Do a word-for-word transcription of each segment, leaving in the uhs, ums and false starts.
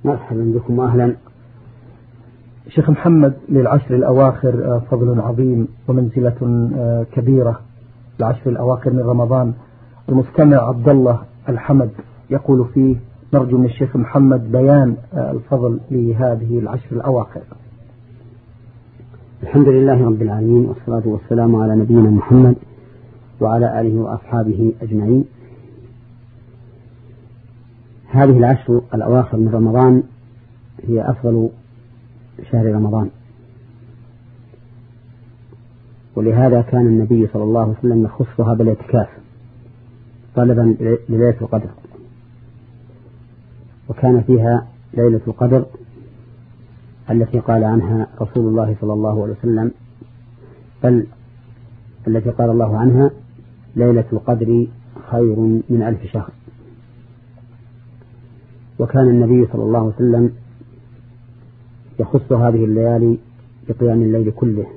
مرحبا بكم وأهلا. شيخ محمد، للعشر الأواخر فضل عظيم ومنزلة كبيرة، العشر الأواخر من رمضان. المستمع عبد الله الحمد يقول فيه: نرجو من الشيخ محمد بيان الفضل لهذه العشر الأواخر. الحمد لله رب العالمين، والصلاة والسلام على نبينا محمد وعلى آله وأصحابه أجمعين. هذه العشر الأواخر من رمضان هي أفضل شهر رمضان، ولهذا كان النبي صلى الله عليه وسلم يخصها بالاعتكاف طلبا لليلة القدر، وكان فيها ليلة القدر التي قال عنها رسول الله صلى الله عليه وسلم، بل التي قال الله عنها: ليلة القدر خير من ألف شهر. وكان النبي صلى الله عليه وسلم يخص هذه الليالي بقيام الليل كله،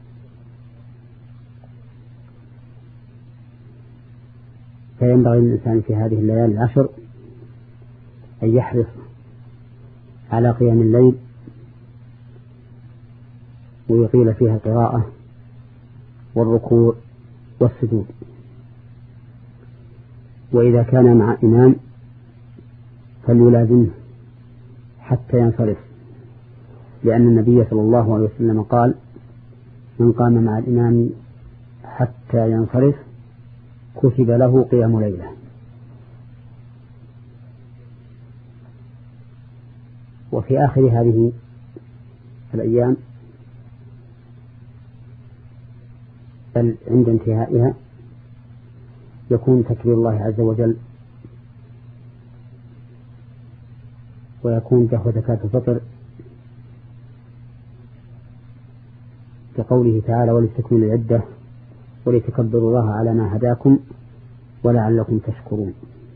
فينبغي للإنسان في هذه الليالي العشر أن يحرص على قيام الليل ويطيل فيها القراءة والركوع والسجود، وإذا كان مع إمام فليلازمه حتى ينصرف، لأن النبي صلى الله عليه وسلم قال: من قام مع الإمام حتى ينصرف كتب له قيام ليلة. وفي آخر هذه الأيام بل عند انتهائها يكون تكبير الله عز وجل، ويكون دفع زكاة الفطر كقوله تعالى: ولتكملوا العدة ولتكبروا الله على ما هداكم ولعلكم تشكرون.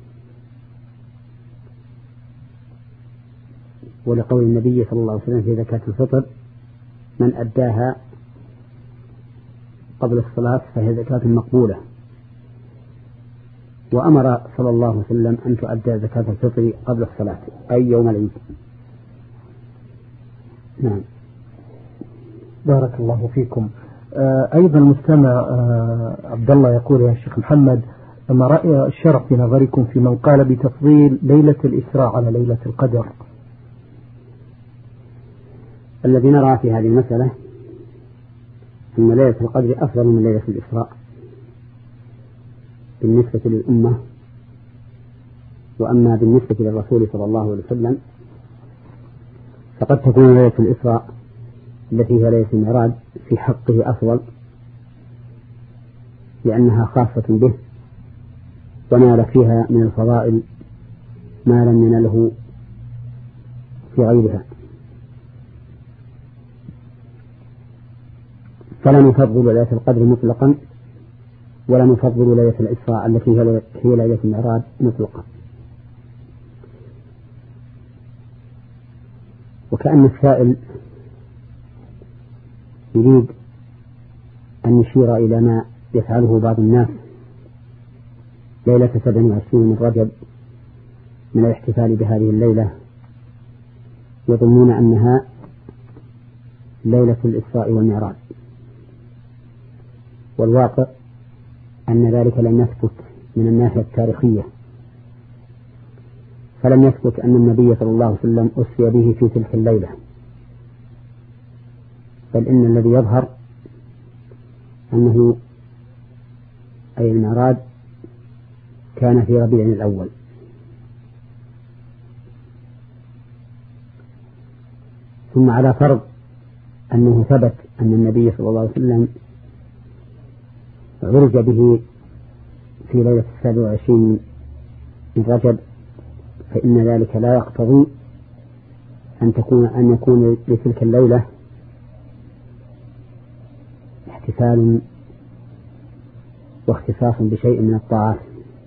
ولقول النبي صلى الله عليه وسلم في زكاة الفطر: من أداها قبل الصلاة فهي زكاة مقبولة. وأمر صلى الله عليه وسلم أن تؤدى زكاة الفطر قبل الصلاة أي يوم العيد. نعم. بارك الله فيكم. أيضا المستمع عبد الله يقول: يا شيخ محمد، ما رأي الشرع في نظركم في من قال بتفضيل ليلة الإسراء على ليلة القدر؟ الذي نرى في هذه المسألة أن ليلة القدر أفضل من ليلة الإسراء بالنسبة للأمة، وأما بالنسبة للرسول صلى الله عليه وسلم فقد تكون ليلة الإسراء التي هي ليلة المعراج في حقه أفضل، لأنها خاصة به ونال فيها من الفضائل ما لم ينله في غيرها. فلا نفضل ليلة القدر مطلقا ولا نفضل ليلة الإسراء التي هي ليلة المعراج مطلقا. وكأن السائل يريد أن يشير إلى ما يفعله بعض الناس ليلة سبع وعشرين من رجب من الاحتفال بهذه الليلة، يظنون أنها ليلة الإسراء والمعراج، والواقع أن ذلك لم يثبت من الناحية التاريخية، فلم يثبت أن النبي صلى الله عليه وسلم أسري به في تلك الليلة، بل إن الذي يظهر أنه أي المعراج كان في ربيع الأول. ثم على فرض أنه ثبت أن النبي صلى الله عليه وسلم عرج به في ليلة السابع والعشرين من رجب، فإن ذلك لا يقتضي أن تكون أن يكون لتلك الليلة احتفال واختصاص بشيء من الطاعات.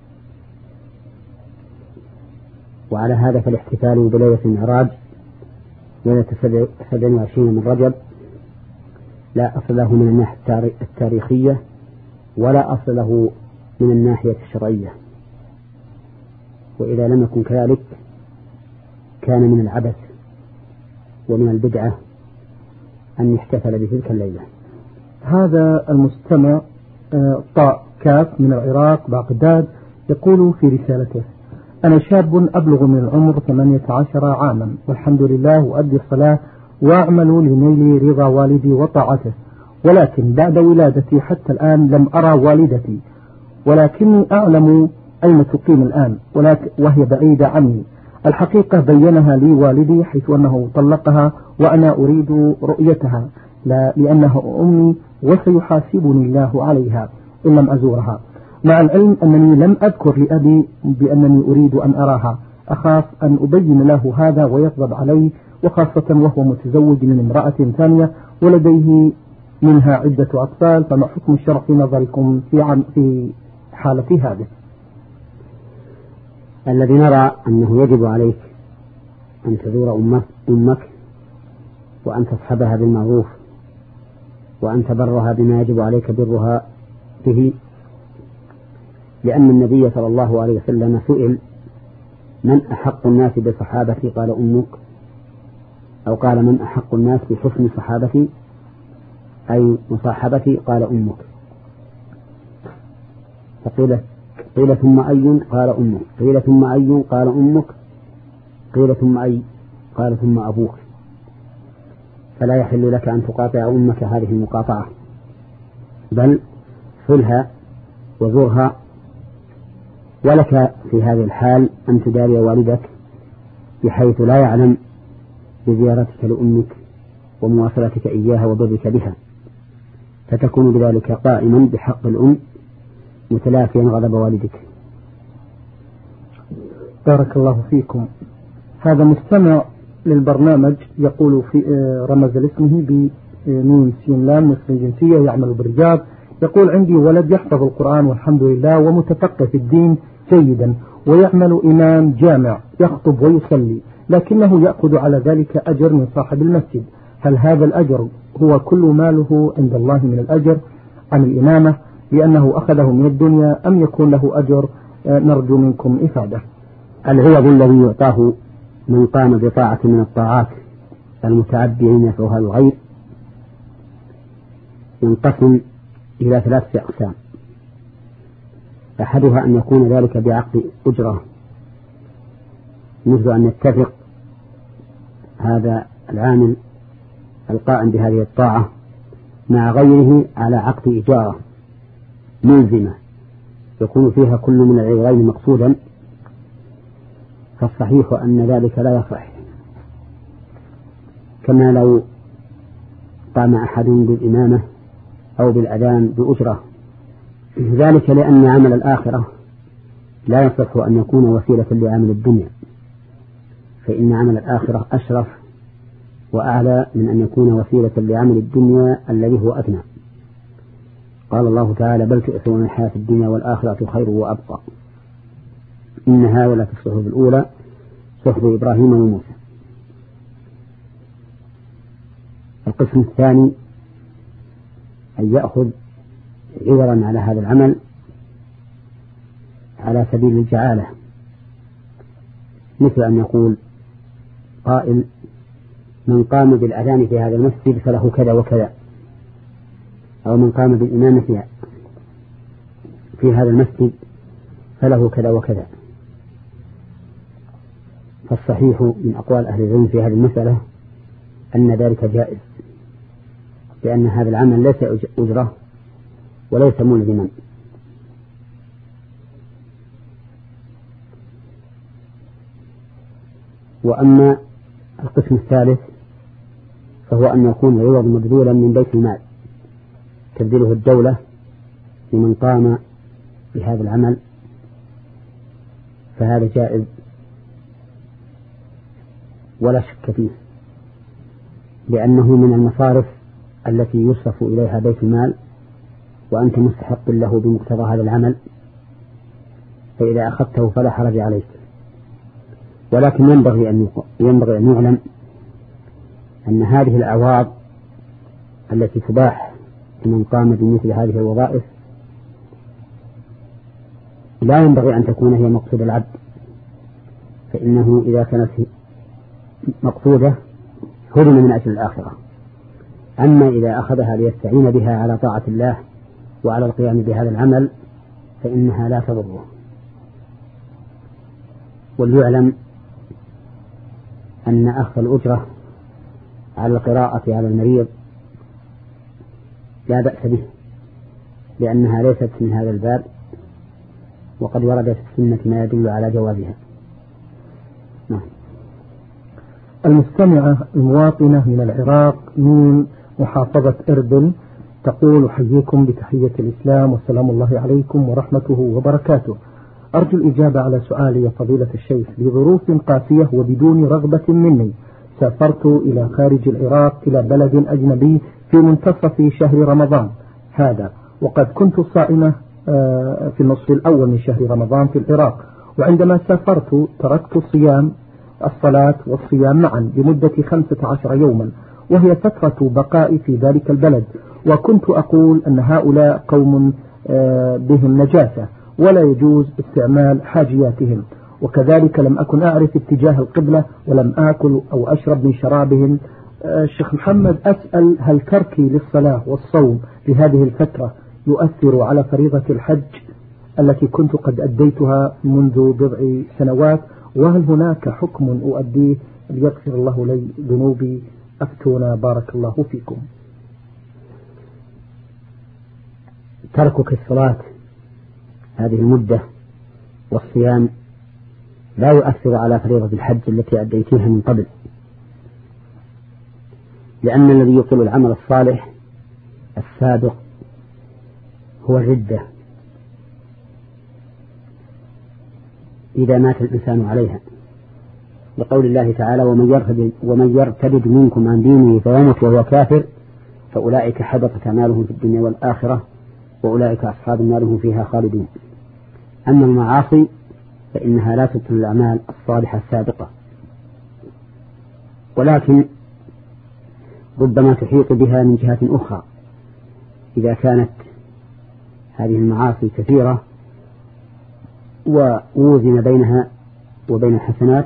وعلى هذا فالاحتفال بليلة المعراج ليلة سبع وعشرين من رجب لا أصل له من الناحية التاريخية ولا أصل له من الناحية الشرعية. وإذا لم يكن كذلك كان من العبث ومن البدعة أن يحتفل بتلك الليلة. هذا المستمع طاء كاف من العراق بغداد يقول في رسالته: أنا شاب أبلغ من العمر ثمانية عشر عاما، والحمد لله أؤدي الصلاة وأعمل لنيل رضا والدي وطاعته، ولكن بعد ولادتي حتى الآن لم أرى والدتي، ولكني أعلم أين تقيم الآن وهي بعيدة عني. الحقيقة بينها لي والدي حيث أنه طلقها وأنا أريد رؤيتها لا لأنها أمي وسيحاسبني الله عليها إن لم أزورها، مع العلم أنني لم أذكر لأبي بأنني أريد أن أراها. أخاف أن أبين له هذا ويغضب علي، وخاصة وهو متزوج من امرأة ثانية ولديه منها عدة أطفال، فما حكم الشرع في نظركم في عن في حالة هذه؟ الذي نرى أنه يجب عليك أن تزور أمك, أمك وأن تصحبها بالمعروف وأن تبرها بما يجب عليك برها به، لأن النبي صلى الله عليه وسلم سئل: من أحق الناس بصحابتي؟ قال أمك، أو قال: من أحق الناس بحسن صحابتي أي مصاحبتي؟ قال أمك. فقيل قيل ثم أي؟ قال أمك. قيل ثم أي؟ قال أمك. قيل ثم أي؟ قال ثم أبوك. فلا يحل لك أن تقاطع أمك هذه المقاطعة، بل صلها وزرها، ولك في هذه الحال أن تداري والدك بحيث لا يعلم بزيارتك لأمك ومواصلتك إياها وبرك بها، فتكون بذلك قائما بحق الأم متلافيا غضب والدك. بارك الله فيكم. هذا مستمع للبرنامج يقول في رمز لاسمه بنون سين لام مثل الجنسية، يعمل بالرياض، يقول: عندي ولد يحفظ القرآن والحمد لله ومتفقه في الدين جيدا ويعمل إمام جامع يخطب ويصلي، لكنه يأخذ على ذلك أجر من صاحب المسجد. هل هذا الأجر هو كل ماله عند الله من الأجر عن الإمامة لأنه أخذه من الدنيا، أم يكون له أجر؟ نرجو منكم إفادة. العوض الذي يعطاه من قام بطاعة من الطاعات المتعدية نفعها الغير ينقسم إلى ثلاثة أقسام. أحدها أن يكون ذلك بعقد أجرة، مثل أن يتفق هذا العامل القائم بهذه الطاعة مع غيره على عقد إجارة ملزمة يكون فيها كل من العوضين مقصودا، فالصحيح أن ذلك لا يصح، كما لو قام أحد بالإمامة أو بالأذان بأجرة، ذلك لأن عمل الآخرة لا يصح أن يكون وسيلة لعمل الدنيا، فإن عمل الآخرة أشرف وأعلى من أن يكون وسيلة لعمل الدنيا الذي هو أدنى. قال الله تعالى: بل تؤثرون الحياة الدنيا والآخرة خير وأبقى، إن هذا في الصحف الأولى صحف إبراهيم وموسى. القسم الثاني أن يأخذ عوضا على هذا العمل على سبيل الجعالة، مثل أن يقول قائل: من قام بالأذان في هذا المسجد فله كذا وكذا، أو من قام بالإمامة في, في هذا المسجد فله كذا وكذا. فالصحيح من أقوال أهل العلم في هذه المسألة أن ذلك جائز، لأن هذا العمل ليس أجرة وليس ملزما. وأما القسم الثالث فهو أن يكون العوض مبذولا من بيت المال تبذله الدولة لمن قام بهذا العمل، فهذا جائز ولا شك فيه، لأنه من المصارف التي يصرف إليها بيت المال وأنت مستحق له بمقتضى هذا العمل، فإذا أخذته فلا حرج عليك. ولكن ينبغي أن ينبغي أن يعلم أن هذه الأعواض التي تباح لمن قام بمثل هذه الوظائف لا ينبغي أن تكون هي مقصود العبد، فإنه إذا كانت مقصودة هدم من أجل الآخرة. أما إذا أخذها ليستعين بها على طاعة الله وعلى القيام بهذا العمل فإنها لا تضره. وليعلم أن أخذ الأجرة على القراءة على المريض لا بأس به، لأنها ليست من هذا الباب، وقد ورد في السنة ما يدل على جوازها. نعم. المستمعة المواطنة من العراق من محافظة إربل تقول: حييكم بتحية الإسلام والسلام الله عليكم ورحمته وبركاته. أرجو الإجابة على سؤالي يا فضيلة الشيخ. لظروف قاسية وبدون رغبة مني سافرت إلى خارج العراق إلى بلد أجنبي في منتصف شهر رمضان هذا، وقد كنت صائمة في النصف الأول من شهر رمضان في العراق، وعندما سافرت تركت الصيام الصلاة والصيام معا لمدة خمسة عشر يوما، وهي فترة بقائي في ذلك البلد، وكنت أقول أن هؤلاء قوم بهم نجاسة ولا يجوز استعمال حاجياتهم، وكذلك لم أكن أعرف اتجاه القبلة ولم آكل أو أشرب من شرابهم. الشيخ محمد، أسأل: هل تركي للصلاة والصوم في هذه الفترة يؤثر على فريضة الحج التي كنت قد أديتها منذ بضع سنوات؟ وهل هناك حكم أؤديه ليغفر الله لي ذنوبي؟ أفتونا بارك الله فيكم. تركك الصلاة هذه المدة والصيام لا يؤثر على فريضة الحج التي أديتها من قبل، لأن الذي يقل العمل الصالح السابق هو الردة إذا مات الإنسان عليها، لقول الله تعالى: ومن يرتد, ومن يرتد منكم عن دينه فيمت وهو كافر فأولئك حبطت أعمالهم في الدنيا والآخرة وأولئك أصحاب النار هم فيها خالدون. أما المعاصي فإنها لا تبطل الأعمال الصالحة السابقة، ولكن ربما تحيط بها من جهة أخرى إذا كانت هذه المعاصي كثيرة ووزن بينها وبين الحسنات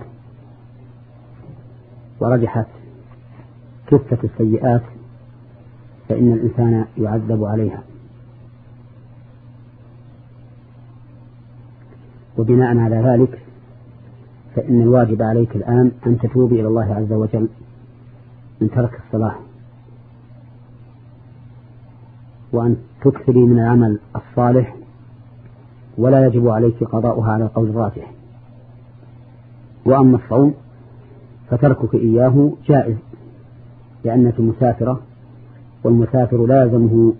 ورجحت كفة السيئات فإن الإنسان يعذب عليها. وبناء على ذلك فإن الواجب عليك الآن أن تتوبي إلى الله عز وجل من ترك الصلاة، وأن تكثري من العمل الصالح، ولا يجب عليك قضاؤها على القول الراجح. وأما الصوم فتركك إياه جائز، لأنك مسافرة، والمسافر لازمه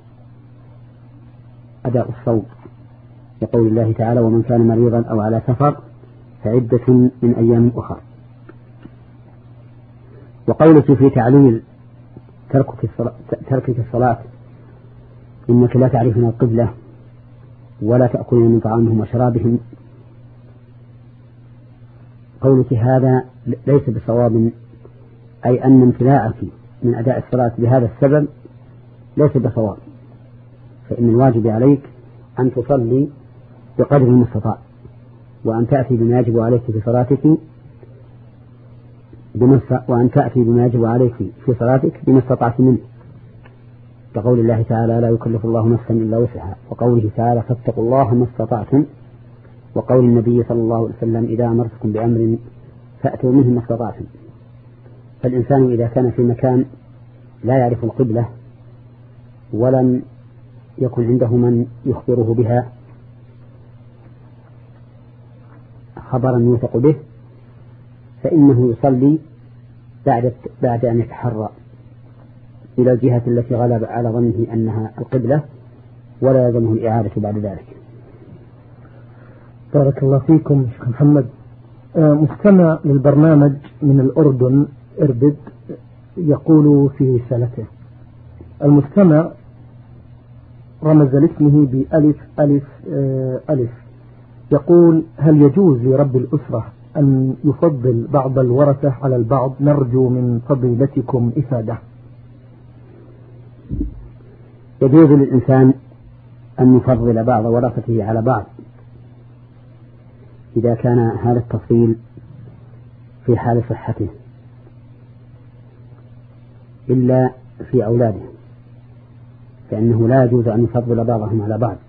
أداء الصوم، يقول الله تعالى: ومن كان مريضا أو على سفر فعدة من أيام أخرى. وقولك في تعليل تركك الصلاة, تركك الصلاة إنك لا تعرفين القبلة ولا تأكلين من طعامهم وشرابهم، قولك هذا ليس بصواب، أي أن امتناعك من أداء الصلاة بهذا السبب ليس بصواب، فإن الواجب عليك أن تصلي بقدر المستطاع، وأن تأتي بما يجب عليك في صلاتك وأن تأتي بما يجب عليك في صلاتك بما استطعت منه، كقول الله تعالى: لا يكلف الله نفسا إلا وسعها، وقوله تعالى: فاتقوا الله ما استطعتم، وقول النبي صلى الله عليه وسلم: إذا أمرتكم بأمر فأتوا منه ما استطعتم. فالإنسان إذا كان في مكان لا يعرف القبلة ولم يكن عنده من يخبره بها خبرا يوثق به، فإنه يصلي بعد بعد أن يتحرى إلى الجهة التي غلب على ظنه أنها القبلة، ولا يلزمه الإعادة بعد ذلك. بارك الله فيكم شيخ محمد. مستمع للبرنامج من الأردن إربد يقول في رسالته: المستمع رمز لاسمه بألف ألف ألف، يقول: هل يجوز لرب الأسرة أن يفضل بعض الورثة على البعض؟ نرجو من فضيلتكم إفادة. يجوز للإنسان أن يفضل بعض ورثته على بعض إذا كان هذا التفضيل في حال صحته، إلا في أولاده، فإنه لا يجوز أن يفضل بعضهم على بعض.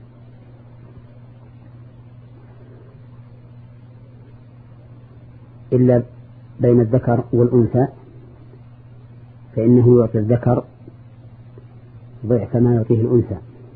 إلا بين الذكر والأنثى، فإنه يعطي الذكر ضعف ما يعطيه الأنثى،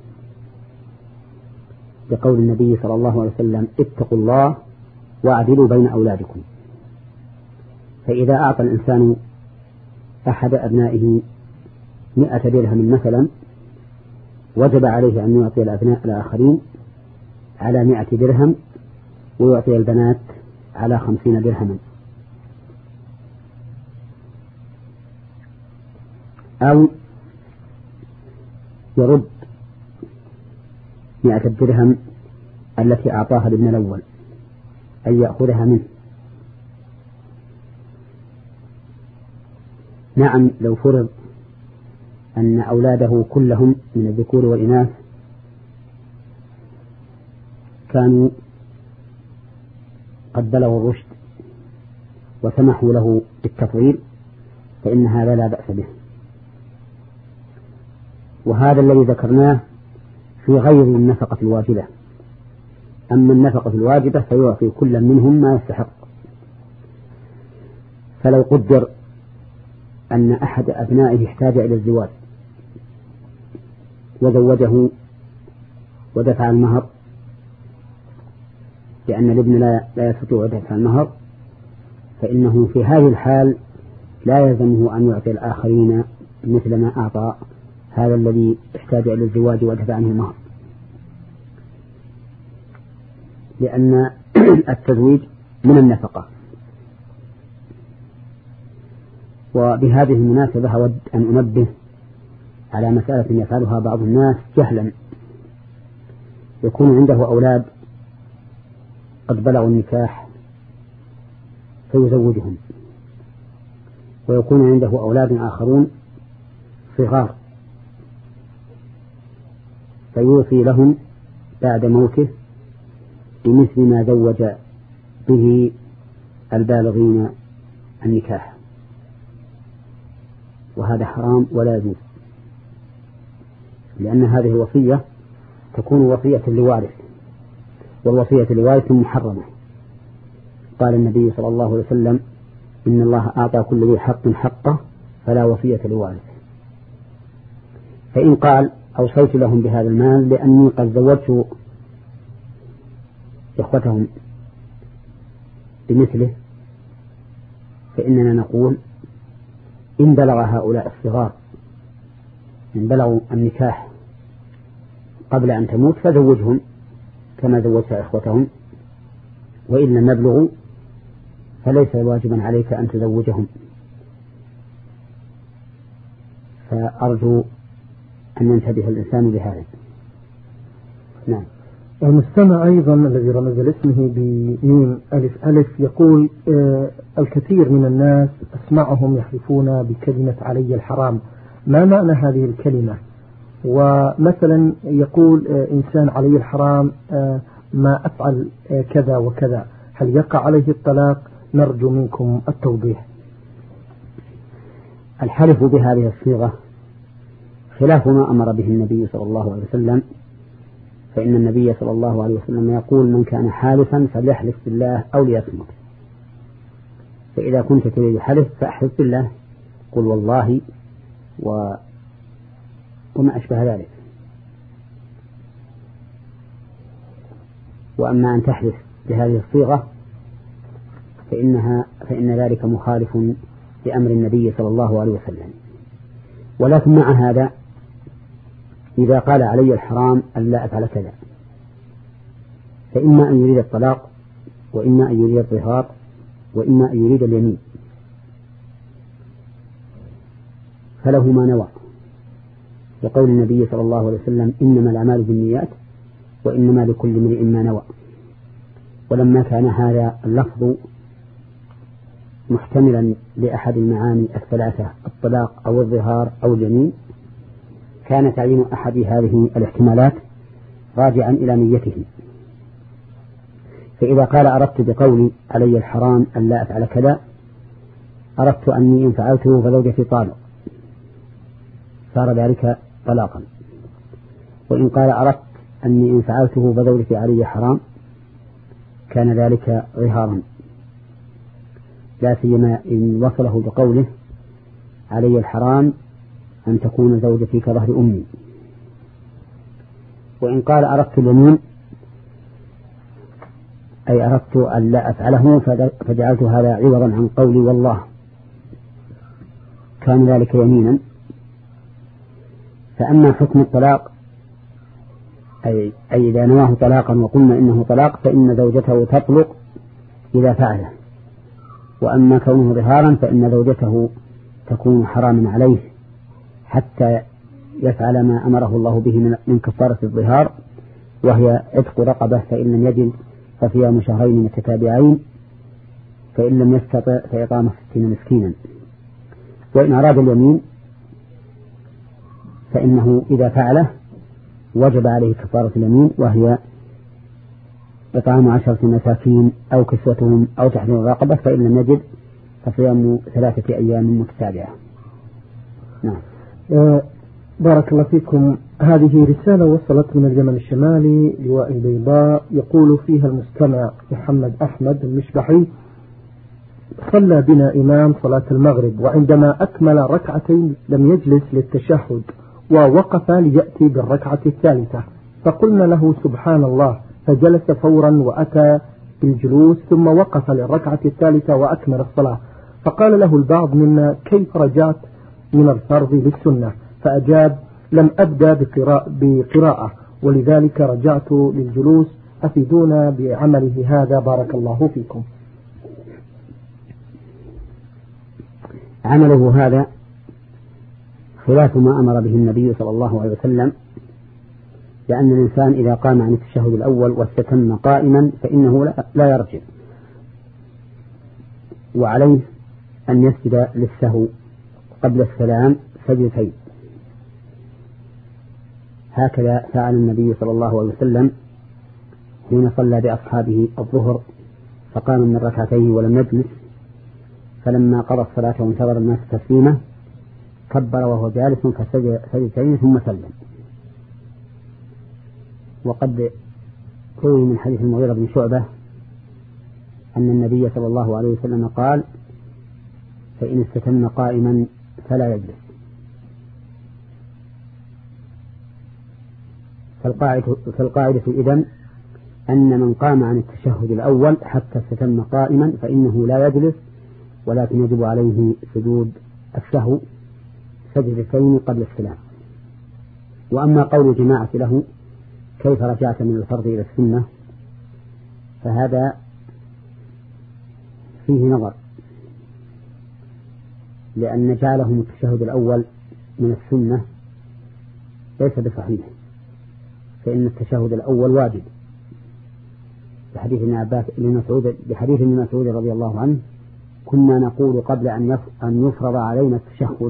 بقول النبي صلى الله عليه وسلم: اتقوا الله واعدلوا بين أولادكم. فإذا أعطى الإنسان أحد أبنائه مئة درهم مثلا، وجب عليه أن يعطي الأبناء الآخرين على مئة درهم، ويعطي البنات على خمسين درهما. أو يرد مئة الدرهم التي أعطاها الابن الأول، أن يأخذها منه. نعم، لو فرض أن أولاده كلهم من الذكور والإناث كانوا قد بلغوا الرشد وسمحوا له بالتفضيل، فإن هذا لا بأس به. وهذا الذي ذكرناه في غير النفقة الواجبة. أما النفقة الواجبة فيعطي كل منهم ما يستحق. فلو قدر أن أحد أبنائه احتاج إلى الزواج وزوجه ودفع المهر، لأن الابن لا يستطيع دفع المهر، فإنه في هذه الحال لا يلزمه أن يعطي الآخرين مثل ما أعطى هذا الذي احتاج إلى الزواج ودفع عنه المهر، لأن التزويج من النفقة. وبهذه المناسبة أود أن أنبه على مسألة يفعلها بعض الناس جهلا. يكون عنده أولاد قد بلغوا النكاح فيزوجهم، ويكون عنده أولاد آخرون صغار فيوصي لهم بعد موته بمثل ما زوج به البالغين النكاح، وهذا حرام ولا يجوز، لأن هذه الوصية تكون وصية لوارث، والوصية لوارث محرمة. قال النبي صلى الله عليه وسلم: إن الله أعطى كل ذي حق حقه فلا وصية لوارث. فإن قال: أوصيت لهم بهذا المال لأني قد زوجت إخوتهم بمثله، فإننا نقول: إن بلغ هؤلاء الصغار إن بلغوا النكاح قبل أن تموت فزوجهم كما زوجت إخوتهم، وإن لم يبلغوا فليس واجبا عليك أن تزوجهم. فأرجو أن ينتبه الإنسان بهذا. نعم. المستمع أيضا الذي رمز لاسمه بميم ألف ألف يقول: آه الكثير من الناس أسمعهم يحلفون بكلمة علي الحرام، ما معنى هذه الكلمة؟ ومثلا يقول آه إنسان علي الحرام آه ما أفعل آه كذا وكذا، هل يقع عليه الطلاق؟ نرجو منكم التوضيح. الحلف بهذه الصيغة خلاف ما أمر به النبي صلى الله عليه وسلم، فإن النبي صلى الله عليه وسلم يقول: من كان حالفا فليحلف بالله أو ليصمت. فإذا كنت تريد حلف فأحلف بالله، قل والله و... وما أشبه ذلك. وأما أن تحلف بهذه الصيغة فإنها فإن ذلك مخالف لأمر النبي صلى الله عليه وسلم. ولكن مع هذا إذا قال علي الحرام أن لا أفعل كذا، فإما أن يريد الطلاق، وإما أن يريد الظهار، وإما أن يريد اليمين، فله ما نوى، لقول النبي صلى الله عليه وسلم: إنما الأعمال بالنيات وإنما لكل امرئ ما نوى. ولما كان هذا اللفظ محتملا لأحد المعاني الثلاثة، الطلاق أو الظهار أو اليمين، كان تعيين أحد هذه الاحتمالات راجعا إلى نيته. فإذا قال: أردت بقولي علي الحرام أن لا أفعل كذا، أردت أني إن فعلته فزوجتي طالق، صار ذلك طلاقا. وإن قال أردت أني إن فعلته فزوجتي علي حرام كان ذلك ظهارا، لا سيما إن وصله بقوله علي الحرام أن تكون زوجتي كظهر أمي. وإن قال أردت اليمين أي أردت أن لا أفعله فجعلت هذا عوضا عن قولي والله كان ذلك يمينا. فأما حكم الطلاق أي, أي إذا نواه طلاقا وقلنا إنه طلاق فإن زوجته تطلق إذا فعله. وأما كونه ظهارا فإن زوجته تكون حراما عليه حتى يفعل ما أمره الله به من كفارة الظهار، وهي عتق رقبة، فإن لم يجد فصيام شهرين متتابعين، فإن لم يستطع فإطعام ستين مسكينا. وإن أراد اليمين فإنه إذا فعله وجب عليه كفارة اليمين، وهي إطعام عشرة مساكين أو كسوتهم أو تحرير رقبة، فإن لم يجد فصيام ثلاثة أيام متتابعة. نعم. أه بارك الله فيكم. هذه رسالة وصلت من اليمن الشمالي لواء البيضاء، يقول فيها المستمع محمد أحمد المشبحي: صلى بنا إمام صلاة المغرب، وعندما أكمل ركعتين لم يجلس للتشهد ووقف ليأتي بالركعة الثالثة، فقلنا له سبحان الله، فجلس فورا وأتى بالجلوس ثم وقف للركعة الثالثة وأكمل الصلاة. فقال له البعض منا: كيف رجعت من الفرض للسنة؟ فأجاب: لم أبدأ بقراءة, بقراءة ولذلك رجعت للجلوس، أفيدونا بعمله هذا بارك الله فيكم. عمله هذا خلاف ما أمر به النبي صلى الله عليه وسلم، لأن الإنسان إذا قام عن التشهد الأول واستتم قائما فإنه لا يرجع، وعليه أن يسجد للسهو قبل السلام سجدتين. هكذا فعل النبي صلى الله عليه وسلم حين صلى بأصحابه الظهر، فقام من ركعتين ولم يجلس، فلما قضى الصلاة وانتظر الناس تسليمه كبر وهو جالس فسجد سجدتين ثم سلم. وقد روي من حديث المغيرة بن شعبة أن النبي صلى الله عليه وسلم قال: فإن استتم قائما فلا يجلس. فالقاعدة, فالقاعدة إذن أن من قام عن التشهد الأول حتى استتم قائما فإنه لا يجلس، ولكن يجب عليه سجود السهو سجدتين قبل السلام. وأما قول الجماعة له: كيف رجعت من الفرض إلى السنة؟ فهذا فيه نظر، لأن جعلهم التشهد الأول من السنة ليس بصحيح، فإن التشهد الأول واجب، بحديث ابن عباس لمسعود بحديث ابن مسعود رضي الله عنه: كنا نقول قبل أن يفرض علينا التشهد،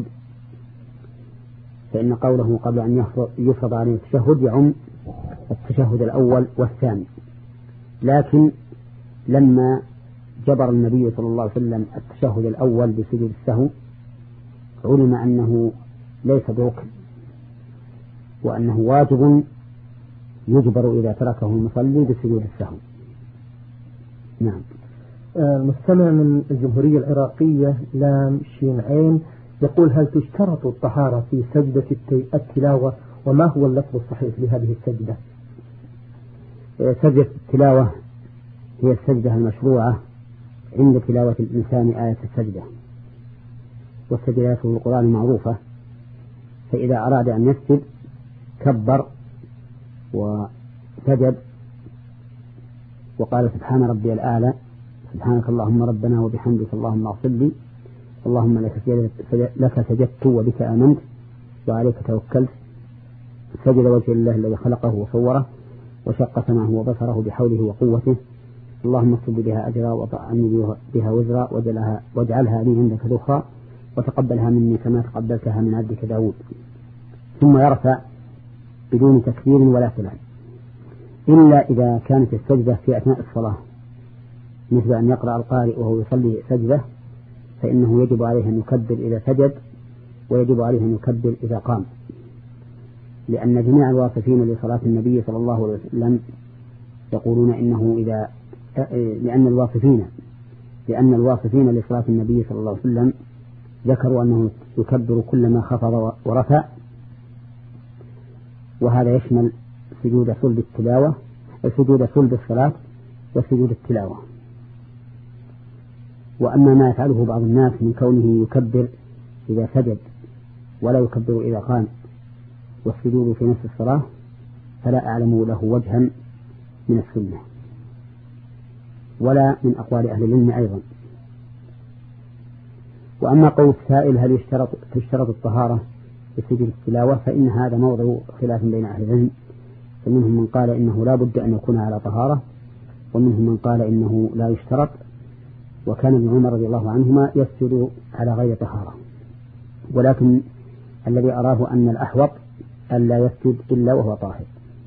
فإن قوله قبل أن يفرض علينا التشهد يعم التشهد الأول والثاني. لكن لما جبر النبي صلى الله عليه وسلم التشهد الأول بسجود السهو علم أنه ليس بركن، وأنه واجب يجبر إذا تركه المصلي بسجود السهو. نعم. المستمع من الجمهورية العراقية لام شين عين يقول: هل تشترط الطهارة في سجدة التلاوة، وما هو اللفظ الصحيح لهذه السجدة؟ سجدة التلاوة هي السجدة المشروعة عند تلاوة الإنسان آية السجدة، والسجدات في القرآن معروفة، فإذا أراد أن يسجد كبر وسجد وقال: سبحان ربي الأعلى، سبحانك اللهم ربنا وبحمدك اللهم اغفر لي، اللهم لك سجدت وبك آمنت وعليك توكلت. سجد وجه الله الذي خلقه وصوره وشق سمعه وبصره بحوله وقوته، اللهم اكتب بها أجرا وطعني بها وزرا واجعلها, واجعلها لي عندك ذخرا وتقبلها مني كما تقبلتها من عبدك داود. ثم يرفع بدون تكبير ولا سلام، إلا إذا كانت السجدة في أثناء الصلاة، مثل أن يقرأ القارئ وهو يصلي سجدة، فإنه يجب عليه أن يكبر إذا سجد ويجب عليه أن يكبر إذا قام، لأن جميع الواصفين لصلاة النبي صلى الله عليه وسلم يقولون إنه إذا لأن الواصفين لأن الواصفين لصلاة النبي صلى الله عليه وسلم ذكروا أنه يكبر كلما خفض ورفع، وهذا يشمل سجود صلب التلاوة سجود صلب الصلاة وسجود التلاوة. وأما ما يفعله بعض الناس من كونه يكبر إذا سجد ولا يكبر إذا قام والسجود في نفس الصلاة فلا أعلم له وجها من السنة ولا من أقوال أهل العلم أيضا. وأما قول السائل هل يشترط تشترط الطهارة لسجود التلاوة فإن هذا موضع خلاف بين أهل العلم، فمنهم من قال إنه لا بد أن يكون على طهارة، ومنهم من قال إنه لا يشترط، وكان ابن عمر رضي الله عنهما يسجد على غير طهارة. ولكن الذي أراه أن الأحوط ألا يسجد إلا وهو طاهر.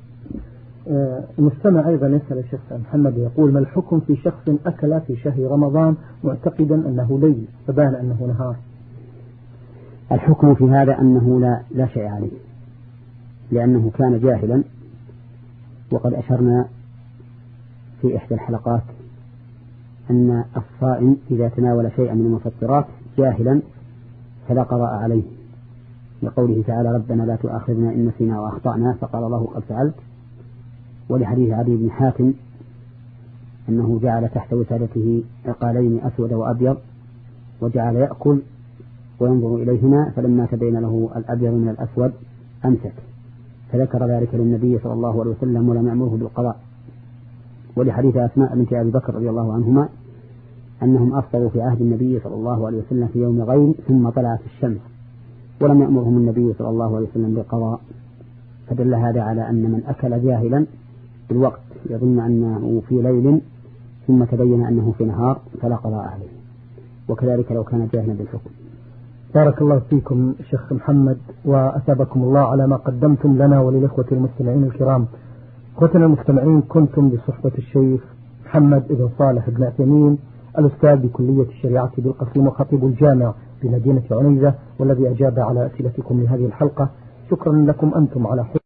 المستمع أيضا يسأل الشيخ محمد يقول: ما الحكم في شخص أكل في شهر رمضان معتقدا أنه ليل فبان أنه نهار؟ الحكم في هذا أنه لا, لا شيء عليه، لأنه كان جاهلا، وقد أشرنا في إحدى الحلقات أن الصائم إذا تناول شيئا من المفطرات جاهلا فلا قضاء عليه، لقوله تعالى: ربنا لا تؤاخذنا إن نسينا وأخطأنا، فقال الله: قد فعلت. ولحديث عدي بن حاتم أنه جعل تحت وسادته عقالين أسود وأبيض وجعل يأكل وينظر إليهما، فلما تبين له الأبيض من الأسود أمسك، فذكر ذلك للنبي صلى الله عليه وسلم ولم يأمره بالقضاء. ولحديث أسماء بنت أبي بكر رضي الله عنهما أنهم أفطروا في عهد النبي صلى الله عليه وسلم في يوم غيم ثم طلعت الشمس ولم يأمرهم النبي صلى الله عليه وسلم بالقضاء، فدل هذا على أن من أكل جاهلا بالوقت يظن أنه في ليل ثم تبين أنه في نهار فلا قضاء عليه، وكذلك لو كان جاهلا بالحكم. بارك الله فيكم شيخ محمد وأثابكم الله على ما قدمتم لنا وللإخوة المستمعين الكرام. أخوتنا المستمعين، كنتم بصحبة الشيخ محمد بن صالح بن عثيمين الأستاذ بكلية الشريعة بالقصيم وخطيب الجامع بمدينة عنيزة، والذي أجاب على أسئلتكم لهذه الحلقة. شكرا لكم أنتم على حسن